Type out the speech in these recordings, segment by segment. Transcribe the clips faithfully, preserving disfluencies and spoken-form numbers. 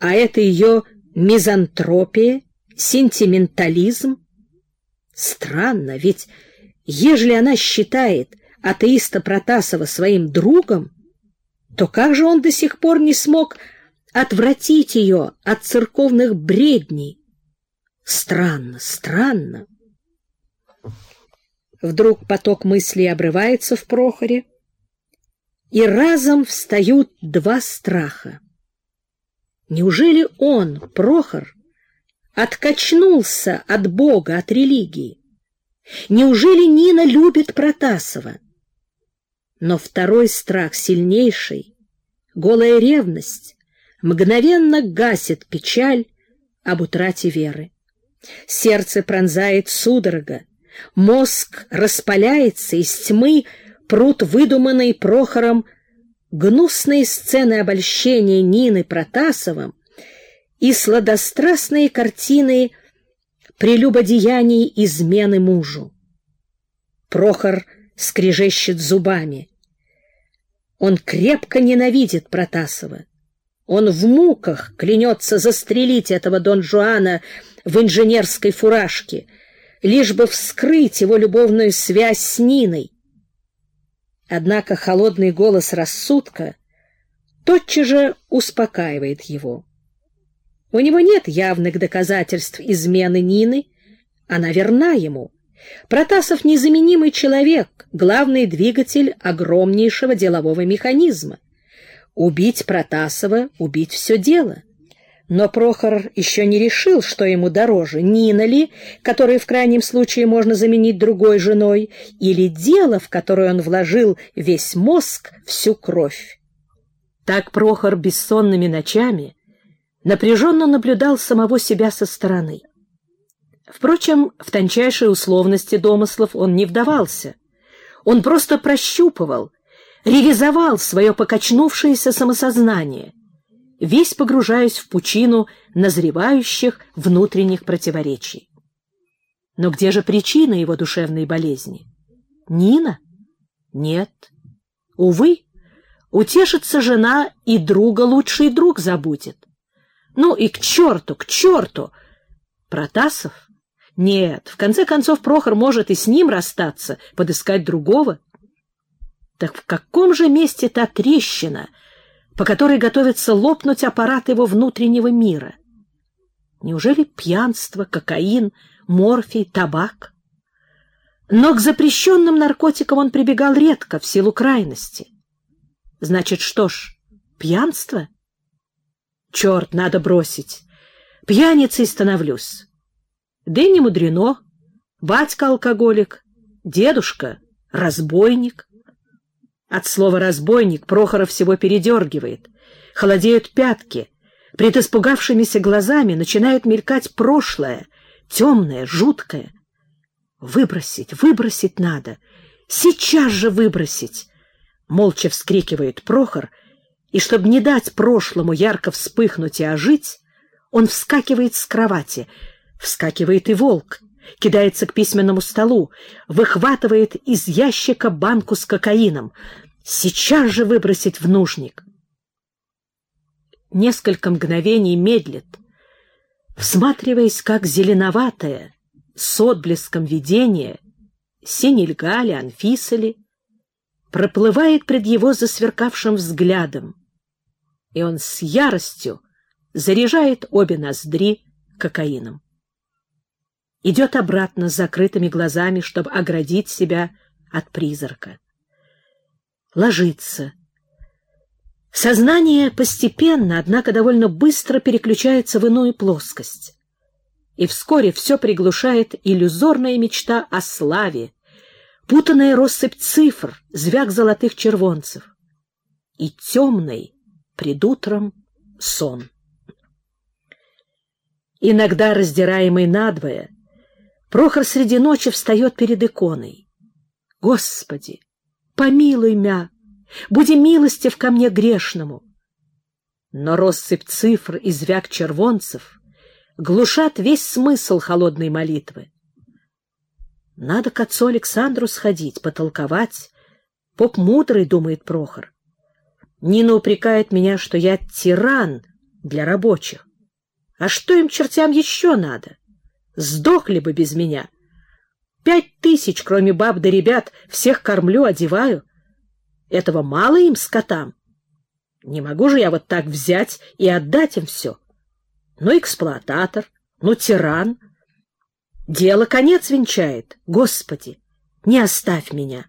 а это ее мизантропия, сентиментализм. Странно, ведь ежели она считает атеиста Протасова своим другом, то как же он до сих пор не смог отвратить ее от церковных бредней? Странно, странно. Вдруг поток мыслей обрывается в Прохоре, и разом встают два страха. Неужели он, Прохор, откачнулся от Бога, от религии? Неужели Нина любит Протасова? Но второй страх, сильнейший, голая ревность, мгновенно гасит печаль об утрате веры. Сердце пронзает судорога, мозг распаляется, из тьмы прут выдуманные Прохором гнусные сцены обольщения Нины Протасовым и сладострастные картины прелюбодеяний измены мужу. Прохор скрежещет зубами. Он крепко ненавидит Протасова. Он в муках клянется застрелить этого Дон Жуана в инженерской фуражке, лишь бы вскрыть его любовную связь с Ниной. Однако холодный голос рассудка тотчас же успокаивает его. У него нет явных доказательств измены Нины, она верна ему. Протасов — незаменимый человек, главный двигатель огромнейшего делового механизма. Убить Протасова — убить все дело. Но Прохор еще не решил, что ему дороже: Нина ли, которую в крайнем случае можно заменить другой женой, или дело, в которое он вложил весь мозг, всю кровь. Так Прохор бессонными ночами напряженно наблюдал самого себя со стороны. Впрочем, в тончайшие условности домыслов он не вдавался. Он просто прощупывал, ревизовал свое покачнувшееся самосознание, весь погружаясь в пучину назревающих внутренних противоречий. Но где же причина его душевной болезни? Нина? Нет. Увы, утешится жена, и друга лучший друг забудет. Ну и к черту, к черту! Протасов? Нет, в конце концов Прохор может и с ним расстаться, подыскать другого. Так в каком же месте та трещина, по которой готовится лопнуть аппарат его внутреннего мира? Неужели пьянство, кокаин, морфий, табак? Но к запрещенным наркотикам он прибегал редко, в силу крайности. Значит, что ж, пьянство? Черт, надо бросить. Пьяницей становлюсь. Да и не мудрено. Батька алкоголик, дедушка разбойник. От слова «разбойник» Прохора всего передергивает. Холодеют пятки. Пред испугавшимися глазами начинает мелькать прошлое, темное, жуткое. Выбросить, выбросить надо. Сейчас же выбросить! Молча вскрикивает Прохор, и, чтобы не дать прошлому ярко вспыхнуть и ожить, он вскакивает с кровати. Вскакивает и волк, кидается к письменному столу, выхватывает из ящика банку с кокаином. Сейчас же выбросить в нужник. Несколько мгновений медлит, всматриваясь, как зеленоватое, с отблеском видения, Синельга ли, Анфиса ли, проплывает пред его засверкавшим взглядом, и он с яростью заряжает обе ноздри кокаином. Идет обратно с закрытыми глазами, чтобы оградить себя от призрака. Ложится. Сознание постепенно, однако довольно быстро переключается в иную плоскость. И вскоре все приглушает иллюзорная мечта о славе, путанная россыпь цифр, звяк золотых червонцев и темный пред утром сон. Иногда, раздираемый надвое, Прохор среди ночи встает перед иконой. «Господи, помилуй мя, буди милостив ко мне грешному». Но россыпь цифр и звяк червонцев глушат весь смысл холодной молитвы. Надо к отцу Александру сходить, потолковать. Поп мудрый, думает Прохор. Нина упрекает меня, что я тиран, для рабочих. А что им, чертям, еще надо? Сдохли бы без меня. Пять тысяч, кроме баб да ребят, всех кормлю, одеваю. Этого мало им, скотам? Не могу же я вот так взять и отдать им все. Ну, эксплуататор, ну, тиран. Дело конец венчает. Господи, не оставь меня.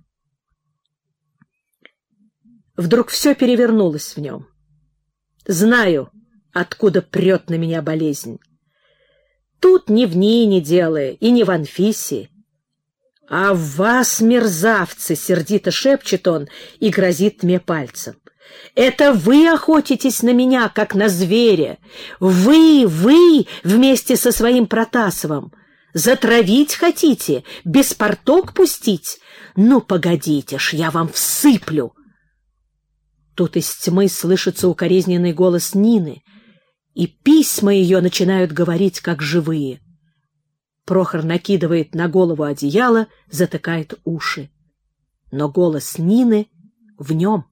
Вдруг все перевернулось в нем. Знаю, откуда прет на меня болезнь. Тут ни в Нине дело, и не в Анфисе. А в вас, мерзавцы, сердито шепчет он и грозит мне пальцем. Это вы охотитесь на меня, как на зверя. Вы, вы, вместе со своим Протасовым. Затравить хотите, беспорток пустить? Ну, погодите ж, я вам всыплю. Тут из тьмы слышится укоризненный голос Нины, и письма ее начинают говорить, как живые. Прохор накидывает на голову одеяло, затыкает уши. Но голос Нины в нем.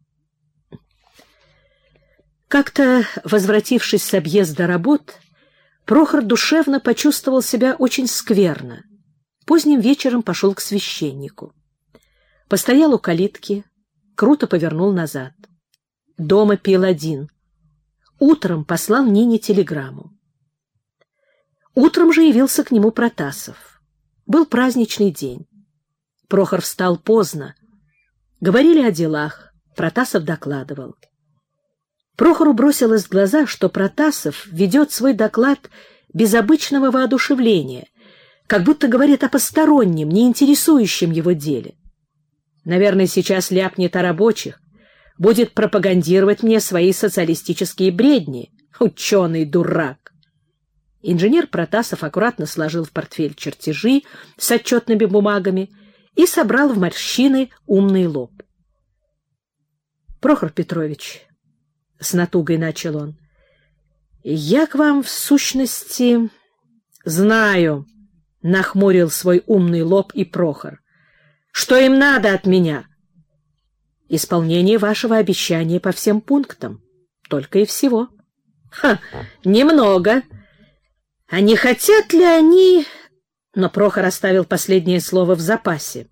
Как-то, возвратившись с объезда работ, Прохор душевно почувствовал себя очень скверно. Поздним вечером пошел к священнику. Постоял у калитки, круто повернул назад. Дома пил один. Утром послал Нине телеграмму. Утром же явился к нему Протасов. Был праздничный день. Прохор встал поздно. Говорили о делах. Протасов докладывал. Прохору бросилось в глаза, что Протасов ведет свой доклад без обычного воодушевления, как будто говорит о постороннем, не интересующем его деле. Наверное, сейчас ляпнет о рабочих, будет пропагандировать мне свои социалистические бредни. Ученый дурак. Инженер Протасов аккуратно сложил в портфель чертежи с отчетными бумагами и собрал в морщины умный лоб. — Прохор Петрович, — с натугой начал он, — я к вам в сущности знаю, — нахмурил свой умный лоб и Прохор. — Что им надо от меня? — Исполнение вашего обещания по всем пунктам. Только и всего. — Ха, немного. А не хотят ли они... Но Прохор оставил последнее слово в запасе.